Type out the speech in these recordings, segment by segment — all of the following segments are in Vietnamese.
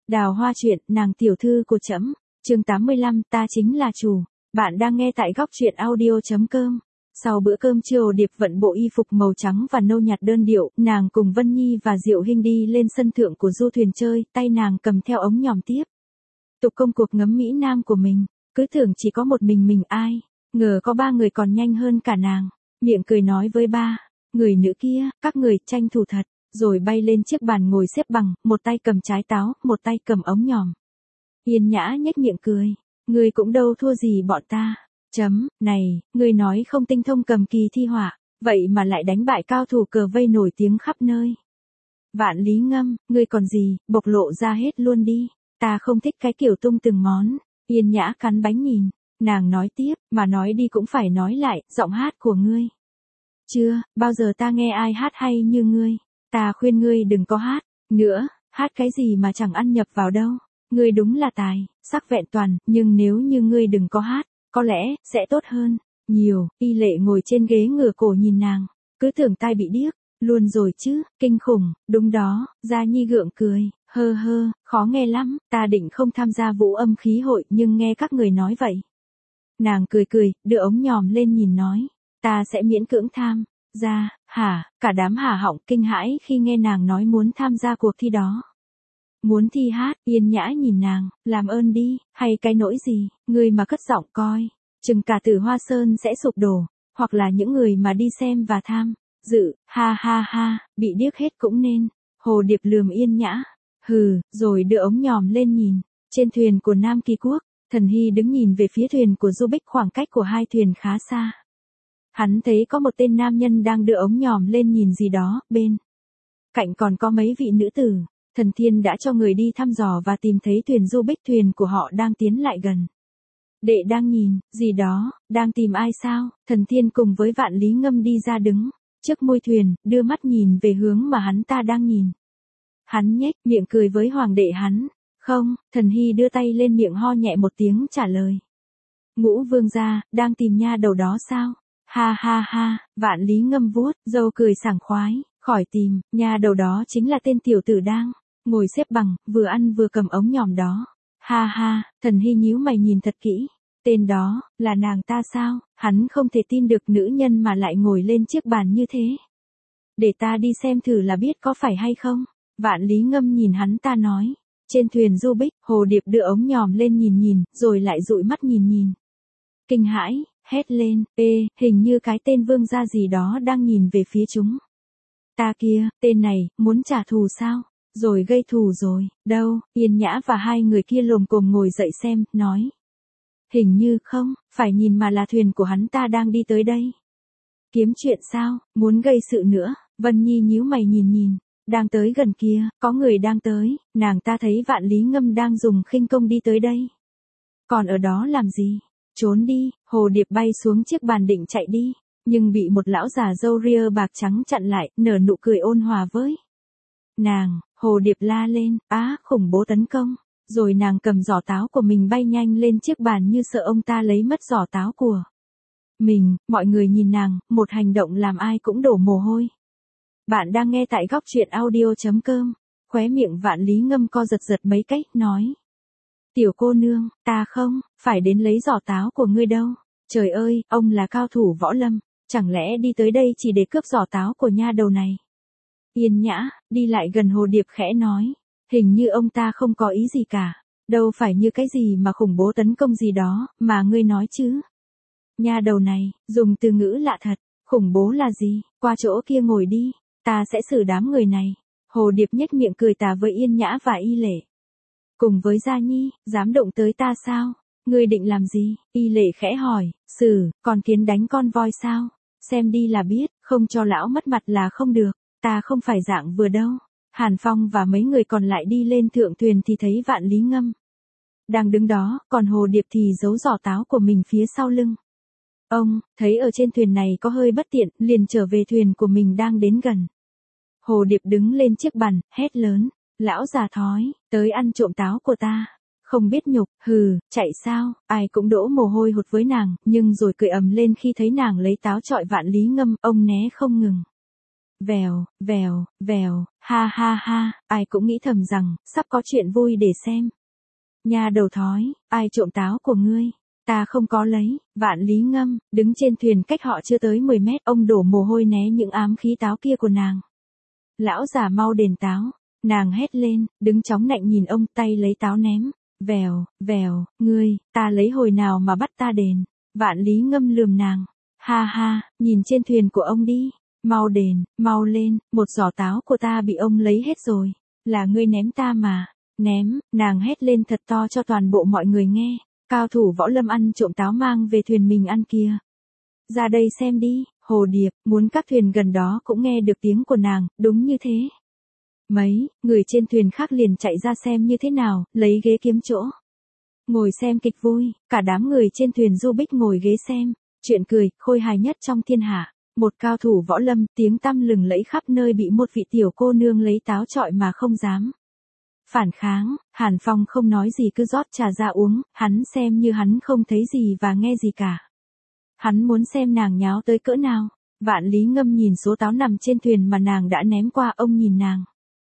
Đào Hoa truyện, nàng tiểu thư của trẫm, chương 85, ta chính là chủ. Bạn đang nghe tại góc truyện audio.com. Sau bữa cơm trưa Hồ Điệp vận bộ y phục màu trắng và nâu nhạt đơn điệu, nàng cùng Vân Nhi và Diệu Hinh đi lên sân thượng của du thuyền chơi, tay nàng cầm theo ống nhòm tiếp tục công cuộc ngấm Mỹ Nam của mình, cứ tưởng chỉ có một mình ai, ngờ có ba người còn nhanh hơn cả nàng, miệng cười nói với ba người nữ kia, các người tranh thủ thật, rồi bay lên chiếc bàn ngồi xếp bằng, một tay cầm trái táo, một tay cầm ống nhòm. Yên Nhã nhếch miệng cười, ngươi cũng đâu thua gì bọn ta. Này, ngươi nói không tinh thông cầm kỳ thi họa, vậy mà lại đánh bại cao thủ cờ vây nổi tiếng khắp nơi. Vạn Lý Ngâm, ngươi còn gì, bộc lộ ra hết luôn đi, ta không thích cái kiểu tung từng món. Yên Nhã cắn bánh nhìn, nàng nói tiếp, mà nói đi cũng phải nói lại, giọng hát của ngươi. Chưa, bao giờ ta nghe ai hát hay như ngươi, ta khuyên ngươi đừng có hát nữa, hát cái gì mà chẳng ăn nhập vào đâu. Ngươi đúng là tài, sắc vẹn toàn, nhưng nếu như ngươi đừng có hát, có lẽ, sẽ tốt hơn, nhiều. Y Lệ ngồi trên ghế ngửa cổ nhìn nàng, cứ tưởng tai bị điếc, luôn rồi chứ, kinh khủng, đúng đó. Gia Nhi gượng cười, hơ, khó nghe lắm, ta định không tham gia vũ âm khí hội nhưng nghe các người nói vậy. Nàng cười, đưa ống nhòm lên nhìn nói, ta sẽ miễn cưỡng tham gia, hả, cả đám hả họng kinh hãi khi nghe nàng nói muốn tham gia cuộc thi đó. Muốn thi hát, Yên Nhã nhìn nàng, làm ơn đi, hay cái nỗi gì, người mà cất giọng coi, chừng cả Tử Hoa Sơn sẽ sụp đổ, hoặc là những người mà đi xem và tham dự, ha, bị điếc hết cũng nên. Hồ Điệp lườm Yên Nhã, hừ, rồi đưa ống nhòm lên nhìn, trên thuyền của Nam Kỳ Quốc, Thần Hy đứng nhìn về phía thuyền của Du Bích, khoảng cách của hai thuyền khá xa. Hắn thấy có một tên nam nhân đang đưa ống nhòm lên nhìn gì đó, bên cạnh còn có mấy vị nữ tử. Thần Thiên đã cho người đi thăm dò và tìm thấy thuyền Du Bích, thuyền của họ đang tiến lại gần. Đệ đang nhìn, gì đó, đang tìm ai sao? Thần Thiên cùng với Vạn Lý Ngâm đi ra đứng trước môi thuyền, đưa mắt nhìn về hướng mà hắn ta đang nhìn. Hắn nhếch miệng cười với hoàng đệ hắn. Không, Thần Hy đưa tay lên miệng ho nhẹ một tiếng trả lời. Ngũ vương gia, đang tìm nha đầu đó sao? Ha, Vạn Lý Ngâm vuốt râu cười sảng khoái, khỏi tìm, nha đầu đó chính là tên tiểu tử đang ngồi xếp bằng, vừa ăn vừa cầm ống nhòm đó. Ha, Thần Hy nhíu mày nhìn thật kỹ. Tên đó, là nàng ta sao? Hắn không thể tin được nữ nhân mà lại ngồi lên chiếc bàn như thế. Để ta đi xem thử là biết có phải hay không. Vạn Lý Ngâm nhìn hắn ta nói. Trên thuyền Du Bích, Hồ Điệp đưa ống nhòm lên nhìn, rồi lại dụi mắt nhìn. Kinh hãi, hét lên, hình như cái tên vương gia gì đó đang nhìn về phía chúng. Ta kia, tên này, muốn trả thù sao? Rồi gây thù rồi, đâu? Yên Nhã và hai người kia lồm cồm ngồi dậy xem, nói. Hình như không, phải nhìn mà là thuyền của hắn ta đang đi tới đây. Kiếm chuyện sao, muốn gây sự nữa? Vân Nhi nhíu mày nhìn, đang tới gần kia, có người đang tới, nàng ta thấy Vạn Lý Ngâm đang dùng khinh công đi tới đây. Còn ở đó làm gì? Trốn đi. Hồ Điệp bay xuống chiếc bàn định chạy đi, nhưng bị một lão già râu ria bạc trắng chặn lại, nở nụ cười ôn hòa với nàng. Hồ Điệp la lên, khủng bố tấn công, rồi nàng cầm giỏ táo của mình bay nhanh lên chiếc bàn như sợ ông ta lấy mất giỏ táo của mình. Mọi người nhìn nàng, một hành động làm ai cũng đổ mồ hôi. Bạn đang nghe tại góc truyện audio.com, khóe miệng Vạn Lý Ngâm co giật mấy cách, nói. Tiểu cô nương, ta không phải đến lấy giỏ táo của ngươi đâu. Trời ơi, ông là cao thủ võ lâm, chẳng lẽ đi tới đây chỉ để cướp giỏ táo của nha đầu này? Yên Nhã, đi lại gần Hồ Điệp khẽ nói, hình như ông ta không có ý gì cả, đâu phải như cái gì mà khủng bố tấn công gì đó, mà ngươi nói chứ. Nha đầu này, dùng từ ngữ lạ thật, khủng bố là gì, qua chỗ kia ngồi đi, ta sẽ xử đám người này. Hồ Điệp nhếch miệng cười tà với Yên Nhã và Y Lệ. Cùng với Gia Nhi, dám động tới ta sao? Ngươi định làm gì? Y Lệ khẽ hỏi, xử, con kiến đánh con voi sao? Xem đi là biết, không cho lão mất mặt là không được. Ta không phải dạng vừa đâu. Hàn Phong và mấy người còn lại đi lên thượng thuyền thì thấy Vạn Lý Ngâm đang đứng đó, còn Hồ Điệp thì giấu giỏ táo của mình phía sau lưng. Ông, thấy ở trên thuyền này có hơi bất tiện, liền trở về thuyền của mình đang đến gần. Hồ Điệp đứng lên chiếc bàn, hét lớn, lão già thói, tới ăn trộm táo của ta. Không biết nhục, hừ, chạy sao? Ai cũng đổ mồ hôi hột với nàng, nhưng rồi cười ầm lên khi thấy nàng lấy táo chọi Vạn Lý Ngâm, ông né không ngừng. Vèo, vèo, vèo, ha ha ha, ai cũng nghĩ thầm rằng, sắp có chuyện vui để xem. Nha đầu thói, ai trộm táo của ngươi? Ta không có lấy. Vạn Lý Ngâm, đứng trên thuyền cách họ chưa tới 10 mét, ông đổ mồ hôi né những ám khí táo kia của nàng. Lão già mau đền táo. Nàng hét lên, đứng chóng nạnh nhìn ông, tay lấy táo ném. Vèo, vèo, ngươi, ta lấy hồi nào mà bắt ta đền. Vạn Lý Ngâm lườm nàng. Ha ha, nhìn trên thuyền của ông đi. Mau đền, mau lên, một giỏ táo của ta bị ông lấy hết rồi. Là ngươi ném ta mà. Ném, nàng hét lên thật to cho toàn bộ mọi người nghe. Cao thủ võ lâm ăn trộm táo mang về thuyền mình ăn kia. Ra đây xem đi, Hồ Điệp, muốn các thuyền gần đó cũng nghe được tiếng của nàng, đúng như thế. Mấy, người trên thuyền khác liền chạy ra xem như thế nào, lấy ghế kiếm chỗ. Ngồi xem kịch vui, cả đám người trên thuyền du bích ngồi ghế xem, chuyện cười, khôi hài nhất trong thiên hạ. Một cao thủ võ lâm, tiếng tăm lừng lẫy khắp nơi bị một vị tiểu cô nương lấy táo trọi mà không dám phản kháng. Hàn Phong không nói gì cứ rót trà ra uống, hắn xem như hắn không thấy gì và nghe gì cả. Hắn muốn xem nàng nháo tới cỡ nào. Vạn Lý Ngâm nhìn số táo nằm trên thuyền mà nàng đã ném qua, ông nhìn nàng.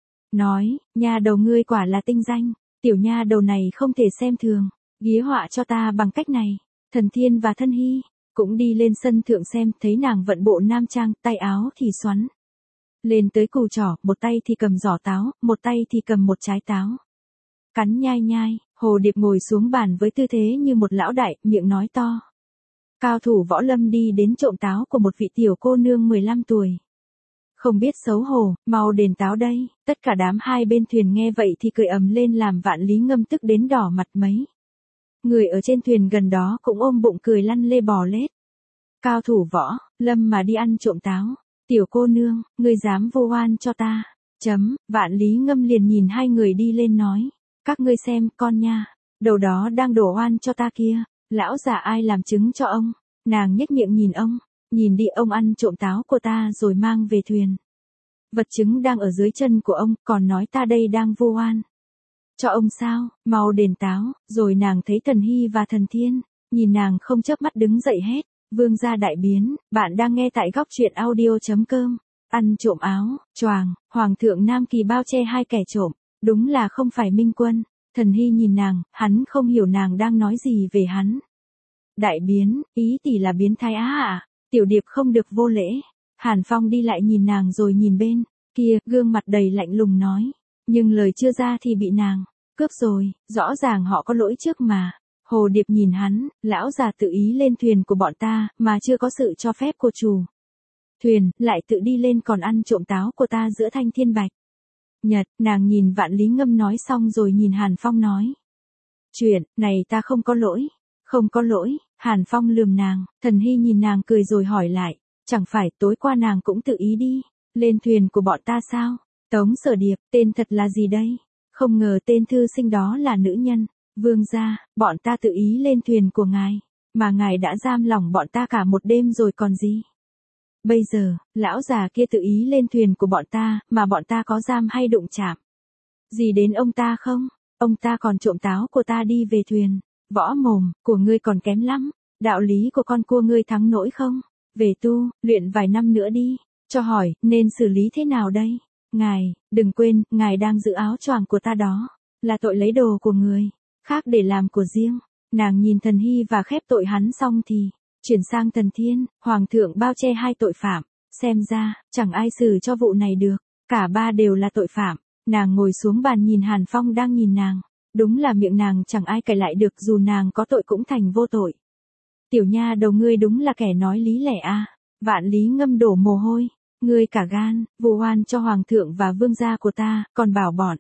Nói, nha đầu ngươi quả là tinh danh, tiểu nha đầu này không thể xem thường, ghía họa cho ta bằng cách này. Thần Thiên và Thân Hy cũng đi lên sân thượng xem, thấy nàng vận bộ nam trang, tay áo thì xoắn lên tới cùi trỏ, một tay thì cầm giỏ táo, một tay thì cầm một trái táo. Cắn nhai nhai, Hồ Điệp ngồi xuống bàn với tư thế như một lão đại, miệng nói to. Cao thủ võ lâm đi đến trộm táo của một vị tiểu cô nương 15 tuổi. Không biết xấu hổ, mau đền táo đây. Tất cả đám hai bên thuyền nghe vậy thì cười ầm lên làm Vạn Lý Ngâm tức đến đỏ mặt mấy. Người ở trên thuyền gần đó cũng ôm bụng cười lăn lê bò lết. Cao thủ võ lâm mà đi ăn trộm táo. Tiểu cô nương, ngươi dám vô oan cho ta. Vạn Lý Ngâm liền nhìn hai người đi lên nói. Các ngươi xem, con nha. Đầu đó đang đổ oan cho ta kia. Lão già ai làm chứng cho ông. Nàng nhếch miệng nhìn ông. Nhìn đi, ông ăn trộm táo của ta rồi mang về thuyền. Vật chứng đang ở dưới chân của ông, còn nói ta đây đang vô oan. Cho ông sao, mau đền táo. Rồi nàng thấy Thần Hy và Thần Thiên. Nhìn nàng không chớp mắt đứng dậy hết. Vương gia đại biến, bạn đang nghe tại góc truyện audio.com. Ăn trộm áo, choàng, Hoàng thượng Nam Kỳ bao che hai kẻ trộm. Đúng là không phải Minh Quân. Thần Hy nhìn nàng, hắn không hiểu nàng đang nói gì về hắn. Đại biến, ý tỷ là biến thái á à? Tiểu Điệp không được vô lễ. Hàn Phong đi lại nhìn nàng rồi nhìn bên kia, gương mặt đầy lạnh lùng nói. Nhưng lời chưa ra thì bị nàng cướp rồi, rõ ràng họ có lỗi trước mà. Hồ Điệp nhìn hắn, lão già tự ý lên thuyền của bọn ta, mà chưa có sự cho phép của chủ thuyền, lại tự đi lên còn ăn trộm táo của ta giữa thanh thiên bạch nhật. Nàng nhìn Vạn Lý Ngâm nói xong rồi nhìn Hàn Phong nói. Chuyện này ta không có lỗi. Không có lỗi. Hàn Phong lườm nàng. Thần Hy nhìn nàng cười rồi hỏi lại. Chẳng phải tối qua nàng cũng tự ý đi lên thuyền của bọn ta sao? Tống Sở Điệp, tên thật là gì đây? Không ngờ tên thư sinh đó là nữ nhân. Vương gia, bọn ta tự ý lên thuyền của ngài, mà ngài đã giam lỏng bọn ta cả một đêm rồi còn gì. Bây giờ, lão già kia tự ý lên thuyền của bọn ta, mà bọn ta có giam hay đụng chạm gì đến ông ta không? Ông ta còn trộm táo của ta đi về thuyền. Võ mồm của ngươi còn kém lắm. Đạo lý của con cua ngươi thắng nổi không? Về tu, luyện vài năm nữa đi. Cho hỏi, nên xử lý thế nào đây? Ngài, đừng quên, ngài đang giữ áo choàng của ta đó. Là tội lấy đồ của người khác để làm của riêng. Nàng nhìn Thần Hy và khép tội hắn xong thì chuyển sang Thần Thiên. Hoàng thượng bao che hai tội phạm. Xem ra, chẳng ai xử cho vụ này được. Cả ba đều là tội phạm. Nàng ngồi xuống bàn nhìn Hàn Phong đang nhìn nàng. Đúng là miệng nàng chẳng ai cãi lại được, dù nàng có tội cũng thành vô tội. Tiểu nha đầu ngươi đúng là kẻ nói lý lẽ a. Vạn Lý Ngâm đổ mồ hôi. Ngươi cả gan, vu oan cho hoàng thượng và vương gia của ta, còn bảo bọn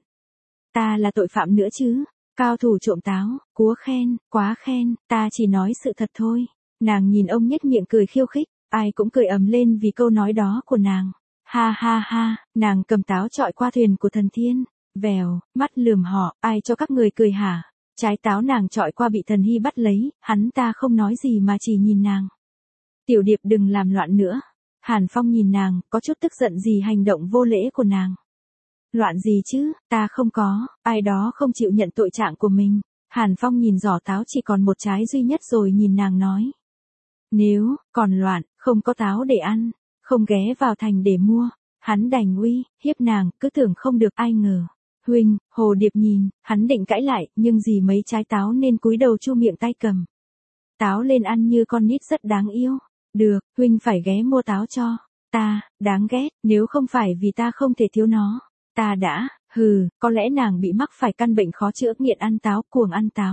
ta là tội phạm nữa chứ. Cao thủ trộm táo, cúa khen, quá khen, ta chỉ nói sự thật thôi. Nàng nhìn ông nhếch miệng cười khiêu khích, ai cũng cười ầm lên vì câu nói đó của nàng. Ha ha ha, nàng cầm táo trọi qua thuyền của Thần Thiên. Vèo, mắt lườm họ, ai cho các người cười hả? Trái táo nàng trọi qua bị Thần Hy bắt lấy, hắn ta không nói gì mà chỉ nhìn nàng. Tiểu Điệp đừng làm loạn nữa. Hàn Phong nhìn nàng, có chút tức giận gì hành động vô lễ của nàng. Loạn gì chứ, ta không có, ai đó không chịu nhận tội trạng của mình. Hàn Phong nhìn giỏ táo chỉ còn một trái duy nhất rồi nhìn nàng nói. Nếu còn loạn, không có táo để ăn, không ghé vào thành để mua. Hắn đành uy, hiếp nàng, cứ tưởng không được ai ngờ. Huynh, Hồ Điệp nhìn, hắn định cãi lại, nhưng gì mấy trái táo nên cúi đầu chu miệng tay cầm. Táo lên ăn như con nít rất đáng yêu. Được, huynh phải ghé mua táo cho. Ta, đáng ghét, nếu không phải vì ta không thể thiếu nó. Ta đã, có lẽ nàng bị mắc phải căn bệnh khó chữa nghiện ăn táo, cuồng ăn táo.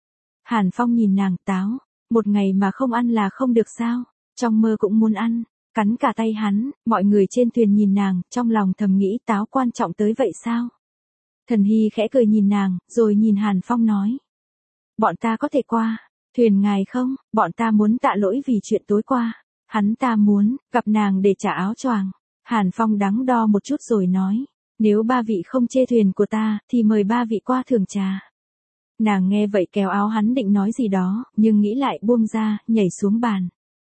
Hàn Phong nhìn nàng, táo, một ngày mà không ăn là không được sao, trong mơ cũng muốn ăn, cắn cả tay hắn, mọi người trên thuyền nhìn nàng, trong lòng thầm nghĩ táo quan trọng tới vậy sao? Thần Hy khẽ cười nhìn nàng, rồi nhìn Hàn Phong nói. Bọn ta có thể qua, thuyền ngài không, bọn ta muốn tạ lỗi vì chuyện tối qua. Hắn ta muốn, gặp nàng để trả áo choàng. Hàn Phong đắn đo một chút rồi nói. Nếu ba vị không chê thuyền của ta, thì mời ba vị qua thưởng trà. Nàng nghe vậy kéo áo hắn định nói gì đó, nhưng nghĩ lại buông ra, nhảy xuống bàn.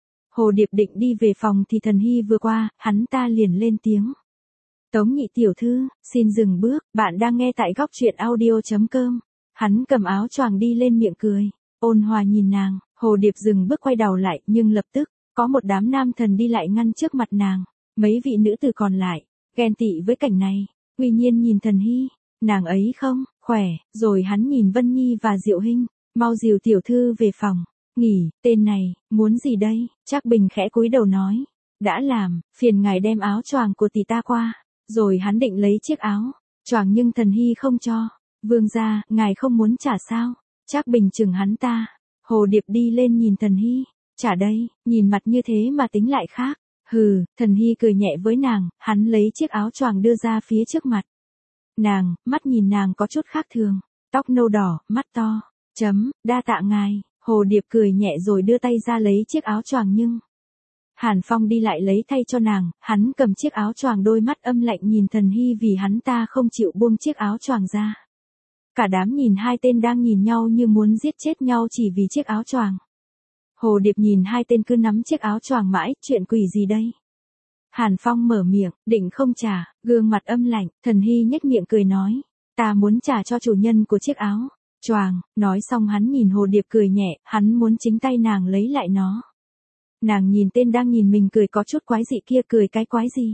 Hồ Điệp định đi về phòng thì Thần Hy vừa qua, hắn ta liền lên tiếng. Tống nhị tiểu thư, xin dừng bước, bạn đang nghe tại góc truyện audio.com. Hắn cầm áo choàng đi lên miệng cười, ôn hòa nhìn nàng, Hồ Điệp dừng bước quay đầu lại, nhưng lập tức, có một đám nam thần đi lại ngăn trước mặt nàng, mấy vị nữ tử còn lại, ghen tị với cảnh này, Uy Nhiên nhìn Thần Hy, nàng ấy không, khỏe, rồi hắn nhìn Vân Nhi và Diệu Hinh, mau dìu tiểu thư về phòng, nghỉ, tên này, muốn gì đây, Trác Bình khẽ cúi đầu nói, đã làm, phiền ngài đem áo choàng của tỷ ta qua, rồi hắn định lấy chiếc áo choàng nhưng Thần Hy không cho, vương gia, ngài không muốn trả sao, Trác Bình chừng hắn ta, Hồ Điệp đi lên nhìn Thần Hy, trả đây, nhìn mặt như thế mà tính lại khác. Thần Hy cười nhẹ với nàng, hắn lấy chiếc áo choàng đưa ra phía trước mặt. Nàng, mắt nhìn nàng có chút khác thường, tóc nâu đỏ, mắt to, đa tạ ngài, Hồ Điệp cười nhẹ rồi đưa tay ra lấy chiếc áo choàng nhưng. Hàn Phong đi lại lấy thay cho nàng, hắn cầm chiếc áo choàng đôi mắt âm lạnh nhìn Thần Hy vì hắn ta không chịu buông chiếc áo choàng ra. Cả đám nhìn hai tên đang nhìn nhau như muốn giết chết nhau chỉ vì chiếc áo choàng. Hồ Điệp nhìn hai tên cứ nắm chiếc áo choàng mãi, chuyện quỷ gì đây? Hàn Phong mở miệng, định không trả, gương mặt âm lạnh, Thần Hy nhếch miệng cười nói, ta muốn trả cho chủ nhân của chiếc áo choàng, nói xong hắn nhìn Hồ Điệp cười nhẹ, hắn muốn chính tay nàng lấy lại nó. Nàng nhìn tên đang nhìn mình cười có chút quái dị kia, cười cái quái gì?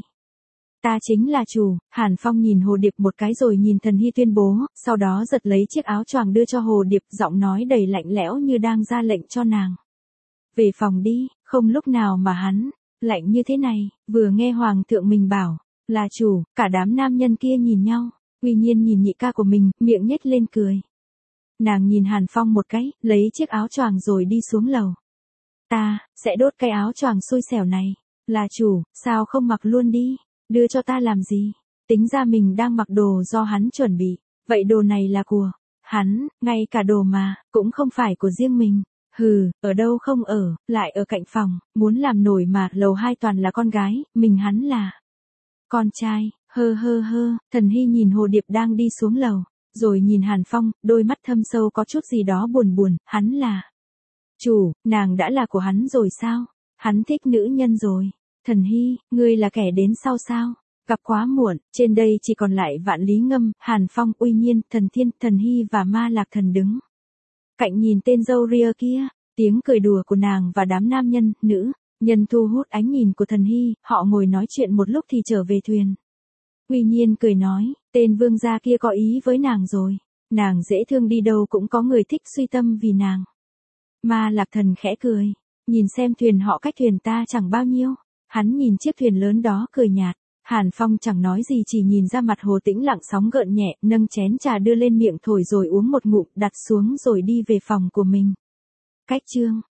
Ta chính là chủ, Hàn Phong nhìn Hồ Điệp một cái rồi nhìn Thần Hy tuyên bố, sau đó giật lấy chiếc áo choàng đưa cho Hồ Điệp, giọng nói đầy lạnh lẽo như đang ra lệnh cho nàng. Về phòng đi, không lúc nào mà hắn lạnh như thế này, vừa nghe hoàng thượng mình bảo là chủ, cả đám nam nhân kia nhìn nhau, Uy Nhiên nhìn nhị ca của mình, miệng nhếch lên cười. Nàng nhìn Hàn Phong một cái, lấy chiếc áo choàng rồi đi xuống lầu. Ta sẽ đốt cái áo choàng xui xẻo này, là chủ, sao không mặc luôn đi, đưa cho ta làm gì? Tính ra mình đang mặc đồ do hắn chuẩn bị, vậy đồ này là của hắn, ngay cả đồ mà cũng không phải của riêng mình. Ở đâu không ở, lại ở cạnh phòng, muốn làm nổi mà, lầu 2 toàn là con gái, mình hắn là con trai, Thần Hy nhìn Hồ Điệp đang đi xuống lầu, rồi nhìn Hàn Phong, đôi mắt thâm sâu có chút gì đó buồn buồn, hắn là chủ, nàng đã là của hắn rồi sao? Hắn thích nữ nhân rồi. Thần Hy, ngươi là kẻ đến sau sao? Gặp quá muộn, trên đây chỉ còn lại Vạn Lý Ngâm, Hàn Phong, Uy Nhiên, Thần Thiên, Thần Hy và Ma Lạc Thần đứng cạnh nhìn tên dâu ria kia, tiếng cười đùa của nàng và đám nam nhân, nữ nhân thu hút ánh nhìn của Thần Hy, họ ngồi nói chuyện một lúc thì trở về thuyền. Uy Nhiên cười nói, tên vương gia kia có ý với nàng rồi, nàng dễ thương đi đâu cũng có người thích suy tâm vì nàng. Ma Lạc Thần khẽ cười, nhìn xem thuyền họ cách thuyền ta chẳng bao nhiêu, hắn nhìn chiếc thuyền lớn đó cười nhạt. Hàn Phong chẳng nói gì chỉ nhìn ra mặt hồ tĩnh lặng sóng gợn nhẹ, nâng chén trà đưa lên miệng thổi rồi uống một ngụm, đặt xuống rồi đi về phòng của mình. Cách chương